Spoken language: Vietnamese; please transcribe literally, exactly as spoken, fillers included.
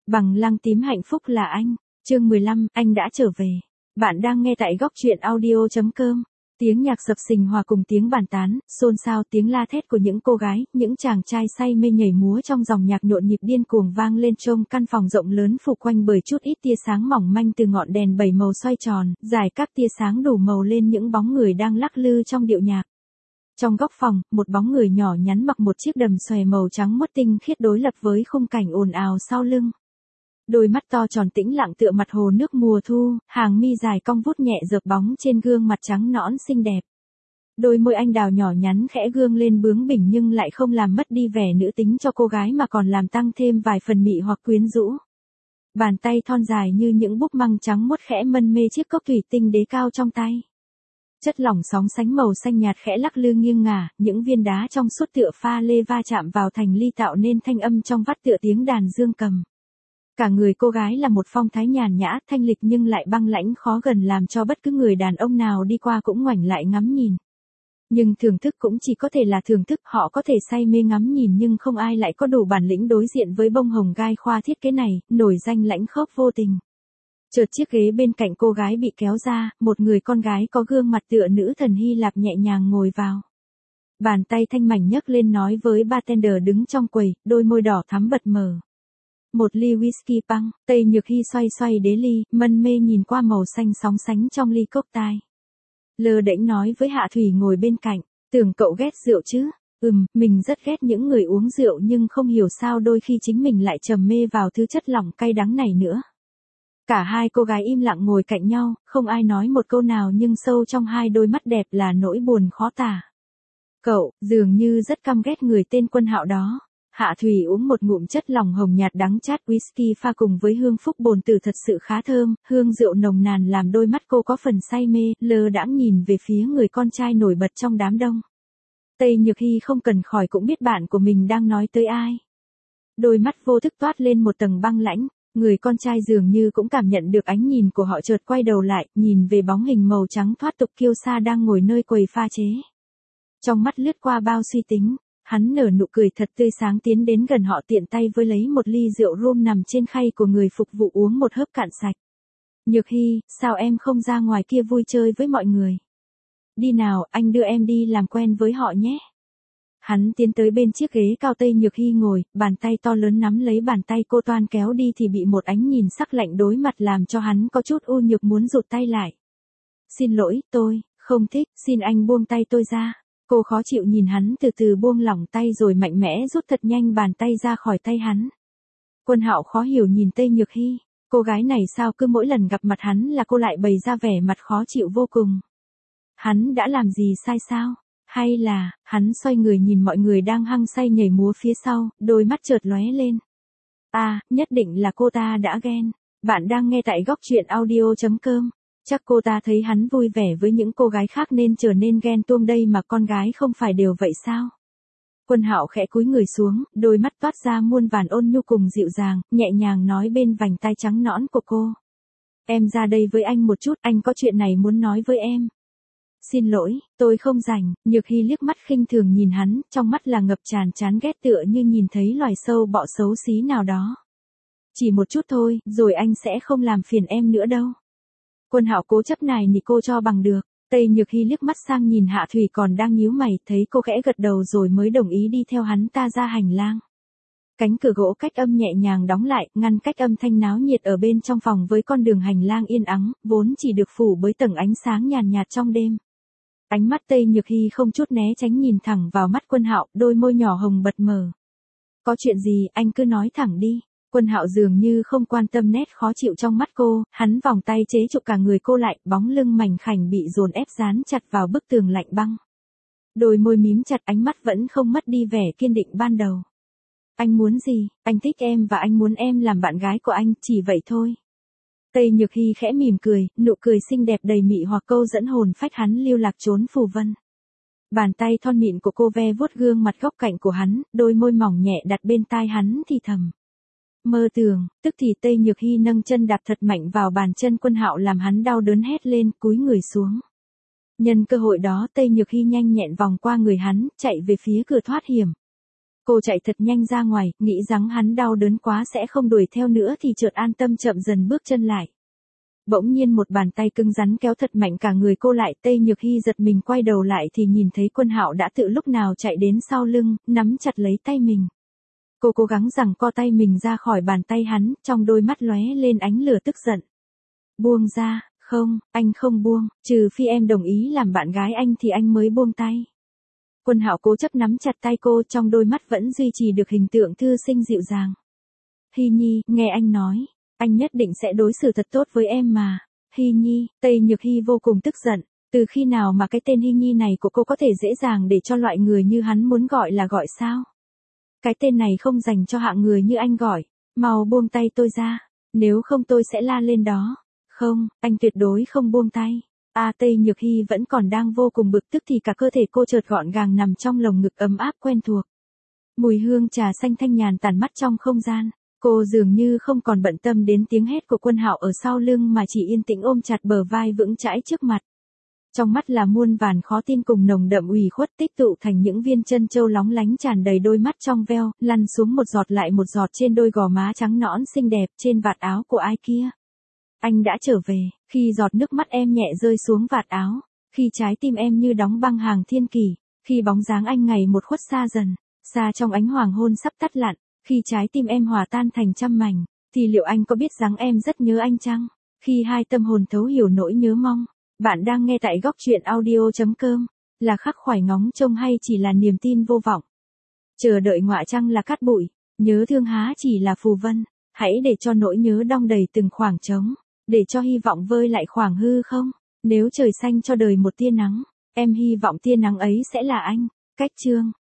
Bằng lăng tím hạnh phúc là anh. Chương mười lăm, anh đã trở về. Bạn đang nghe tại góc truyện audio chấm com. Tiếng nhạc sập sình hòa cùng tiếng bàn tán, xôn xao tiếng la thét của những cô gái, những chàng trai say mê nhảy múa trong dòng nhạc nhộn nhịp điên cuồng vang lên trong căn phòng rộng lớn phủ quanh bởi chút ít tia sáng mỏng manh từ ngọn đèn bảy màu xoay tròn, rải các tia sáng đủ màu lên những bóng người đang lắc lư trong điệu nhạc. Trong góc phòng, một bóng người nhỏ nhắn mặc một chiếc đầm xòe màu trắng muốt tinh khiết đối lập với khung cảnh ồn ào sau lưng. Đôi mắt to tròn tĩnh lặng tựa mặt hồ nước mùa thu, hàng mi dài cong vút nhẹ dợp bóng trên gương mặt trắng nõn xinh đẹp. Đôi môi anh đào nhỏ nhắn khẽ gương lên bướng bỉnh nhưng lại không làm mất đi vẻ nữ tính cho cô gái mà còn làm tăng thêm vài phần mị hoặc quyến rũ. Bàn tay thon dài như những búp măng trắng muốt khẽ mân mê chiếc cốc thủy tinh đế cao trong tay. Chất lỏng sóng sánh màu xanh nhạt khẽ lắc lư nghiêng ngả, những viên đá trong suốt tựa pha lê va chạm vào thành ly tạo nên thanh âm trong vắt tựa tiếng đàn dương cầm. Cả người cô gái là một phong thái nhàn nhã, thanh lịch nhưng lại băng lãnh khó gần làm cho bất cứ người đàn ông nào đi qua cũng ngoảnh lại ngắm nhìn. Nhưng thưởng thức cũng chỉ có thể là thưởng thức, họ có thể say mê ngắm nhìn nhưng không ai lại có đủ bản lĩnh đối diện với bông hồng gai khoa thiết kế này, nổi danh lãnh khốc vô tình. Chợt chiếc ghế bên cạnh cô gái bị kéo ra, một người con gái có gương mặt tựa nữ thần Hy Lạp nhẹ nhàng ngồi vào. Bàn tay thanh mảnh nhấc lên nói với bartender đứng trong quầy, đôi môi đỏ thắm bật mở. Một ly whisky băng, Tây Nhược Hy xoay xoay đế ly, mân mê nhìn qua màu xanh sóng sánh trong ly cốc tai. Lơ đễnh nói với Hạ Thủy ngồi bên cạnh, tưởng cậu ghét rượu chứ? Ừm, mình rất ghét những người uống rượu nhưng không hiểu sao đôi khi chính mình lại trầm mê vào thứ chất lỏng cay đắng này nữa. Cả hai cô gái im lặng ngồi cạnh nhau, không ai nói một câu nào nhưng sâu trong hai đôi mắt đẹp là nỗi buồn khó tả. Cậu, dường như rất căm ghét người tên Quân Hạo đó. Hạ Thủy uống một ngụm chất lỏng hồng nhạt đắng chát whisky pha cùng với hương phúc bồn tử thật sự khá thơm, hương rượu nồng nàn làm đôi mắt cô có phần say mê, lơ đãng nhìn về phía người con trai nổi bật trong đám đông. Tây Nhược Hy không cần khỏi cũng biết bạn của mình đang nói tới ai. Đôi mắt vô thức toát lên một tầng băng lãnh, người con trai dường như cũng cảm nhận được ánh nhìn của họ chợt quay đầu lại, nhìn về bóng hình màu trắng thoát tục kiêu sa đang ngồi nơi quầy pha chế. Trong mắt lướt qua bao suy tính. Hắn nở nụ cười thật tươi sáng tiến đến gần họ tiện tay với lấy một ly rượu rum nằm trên khay của người phục vụ uống một hớp cạn sạch. Nhược Hy, sao em không ra ngoài kia vui chơi với mọi người? Đi nào, anh đưa em đi làm quen với họ nhé. Hắn tiến tới bên chiếc ghế cao Tây Nhược Hy ngồi, bàn tay to lớn nắm lấy bàn tay cô toan kéo đi thì bị một ánh nhìn sắc lạnh đối mặt làm cho hắn có chút u nhược muốn rụt tay lại. Xin lỗi, tôi, không thích, xin anh buông tay tôi ra. Cô khó chịu nhìn hắn từ từ buông lỏng tay rồi mạnh mẽ rút thật nhanh bàn tay ra khỏi tay hắn. Quân Hạo khó hiểu nhìn Tây Nhược Hy, cô gái này sao cứ mỗi lần gặp mặt hắn là cô lại bày ra vẻ mặt khó chịu vô cùng. Hắn đã làm gì sai sao? Hay là, hắn xoay người nhìn mọi người đang hăng say nhảy múa phía sau, đôi mắt chợt lóe lên. À, nhất định là cô ta đã ghen. Bạn đang nghe tại góc truyện audio chấm com. Chắc cô ta thấy hắn vui vẻ với những cô gái khác nên trở nên ghen tuông đây mà con gái không phải đều vậy sao? Quân Hạo khẽ cúi người xuống, đôi mắt toát ra muôn vàn ôn nhu cùng dịu dàng, nhẹ nhàng nói bên vành tai trắng nõn của cô. Em ra đây với anh một chút, anh có chuyện này muốn nói với em. Xin lỗi, tôi không rảnh. Nhược Hy liếc mắt khinh thường nhìn hắn, trong mắt là ngập tràn chán ghét tựa như nhìn thấy loài sâu bọ xấu xí nào đó. Chỉ một chút thôi, rồi anh sẽ không làm phiền em nữa đâu. Quân Hạo cố chấp này nỉ cô cho bằng được. Tây Nhược Hy liếc mắt sang nhìn Hạ Thủy còn đang nhíu mày, thấy cô khẽ gật đầu rồi mới đồng ý đi theo hắn ta ra hành lang. Cánh cửa gỗ cách âm nhẹ nhàng đóng lại, ngăn cách âm thanh náo nhiệt ở bên trong phòng với con đường hành lang yên ắng, vốn chỉ được phủ bởi tầng ánh sáng nhàn nhạt trong đêm. Ánh mắt Tây Nhược Hy không chút né tránh nhìn thẳng vào mắt Quân Hạo, đôi môi nhỏ hồng bật mở. Có chuyện gì, anh cứ nói thẳng đi. Quân Hạo dường như không quan tâm nét khó chịu trong mắt cô, hắn vòng tay chế trụ cả người cô lại, bóng lưng mảnh khảnh bị dồn ép dán chặt vào bức tường lạnh băng. Đôi môi mím chặt, ánh mắt vẫn không mất đi vẻ kiên định ban đầu. Anh muốn gì? Anh thích em và anh muốn em làm bạn gái của anh, chỉ vậy thôi. Tây Nhược Hy khẽ mỉm cười, nụ cười xinh đẹp đầy mị hoặc câu dẫn hồn phách hắn lưu lạc trốn phù vân. Bàn tay thon mịn của cô ve vuốt gương mặt góc cạnh của hắn, đôi môi mỏng nhẹ đặt bên tai hắn thì thầm. Mơ tưởng, tức thì Tây Nhược Hy nâng chân đạp thật mạnh vào bàn chân Quân Hạo làm hắn đau đớn hét lên, cúi người xuống. Nhân cơ hội đó Tây Nhược Hy nhanh nhẹn vòng qua người hắn, chạy về phía cửa thoát hiểm. Cô chạy thật nhanh ra ngoài, nghĩ rằng hắn đau đớn quá sẽ không đuổi theo nữa thì chợt an tâm chậm dần bước chân lại. Bỗng nhiên một bàn tay cứng rắn kéo thật mạnh cả người cô lại, Tây Nhược Hy giật mình quay đầu lại thì nhìn thấy Quân Hạo đã tự lúc nào chạy đến sau lưng, nắm chặt lấy tay mình. Cô cố gắng giằng co tay mình ra khỏi bàn tay hắn, trong đôi mắt lóe lên ánh lửa tức giận. Buông ra, không, anh không buông, trừ phi em đồng ý làm bạn gái anh thì anh mới buông tay. Quân Hạo cố chấp nắm chặt tay cô, trong đôi mắt vẫn duy trì được hình tượng thư sinh dịu dàng. Hy Nhi, nghe anh nói, anh nhất định sẽ đối xử thật tốt với em mà. Hy Nhi, Tây Nhược Hy vô cùng tức giận, từ khi nào mà cái tên Hy Nhi này của cô có thể dễ dàng để cho loại người như hắn muốn gọi là gọi sao? Cái tên này không dành cho hạng người như anh gọi, mau buông tay tôi ra, nếu không tôi sẽ la lên đó. Không, anh tuyệt đối không buông tay. A Tây Nhược Hy vẫn còn đang vô cùng bực tức thì cả cơ thể cô chợt gọn gàng nằm trong lồng ngực ấm áp quen thuộc. Mùi hương trà xanh thanh nhàn tản mắt trong không gian, cô dường như không còn bận tâm đến tiếng hét của Quân Hạo ở sau lưng mà chỉ yên tĩnh ôm chặt bờ vai vững chãi trước mặt. Trong mắt là muôn vàn khó tin cùng nồng đậm ủy khuất tích tụ thành những viên chân châu lóng lánh tràn đầy đôi mắt trong veo, lăn xuống một giọt lại một giọt trên đôi gò má trắng nõn xinh đẹp trên vạt áo của ai kia. Anh đã trở về, khi giọt nước mắt em nhẹ rơi xuống vạt áo, khi trái tim em như đóng băng hàng thiên kỷ, khi bóng dáng anh ngày một khuất xa dần, xa trong ánh hoàng hôn sắp tắt lặn, khi trái tim em hòa tan thành trăm mảnh, thì liệu anh có biết rằng em rất nhớ anh chăng? Khi hai tâm hồn thấu hiểu nỗi nhớ mong, bạn đang nghe tại góc truyện audio chấm com, là khắc khoải ngóng trông hay chỉ là niềm tin vô vọng? Chờ đợi ngọa trăng là cát bụi, nhớ thương há chỉ là phù vân, hãy để cho nỗi nhớ đong đầy từng khoảng trống. Để cho hy vọng vơi lại khoảng hư không? Nếu trời xanh cho đời một tia nắng, em hy vọng tia nắng ấy sẽ là anh. Cách chương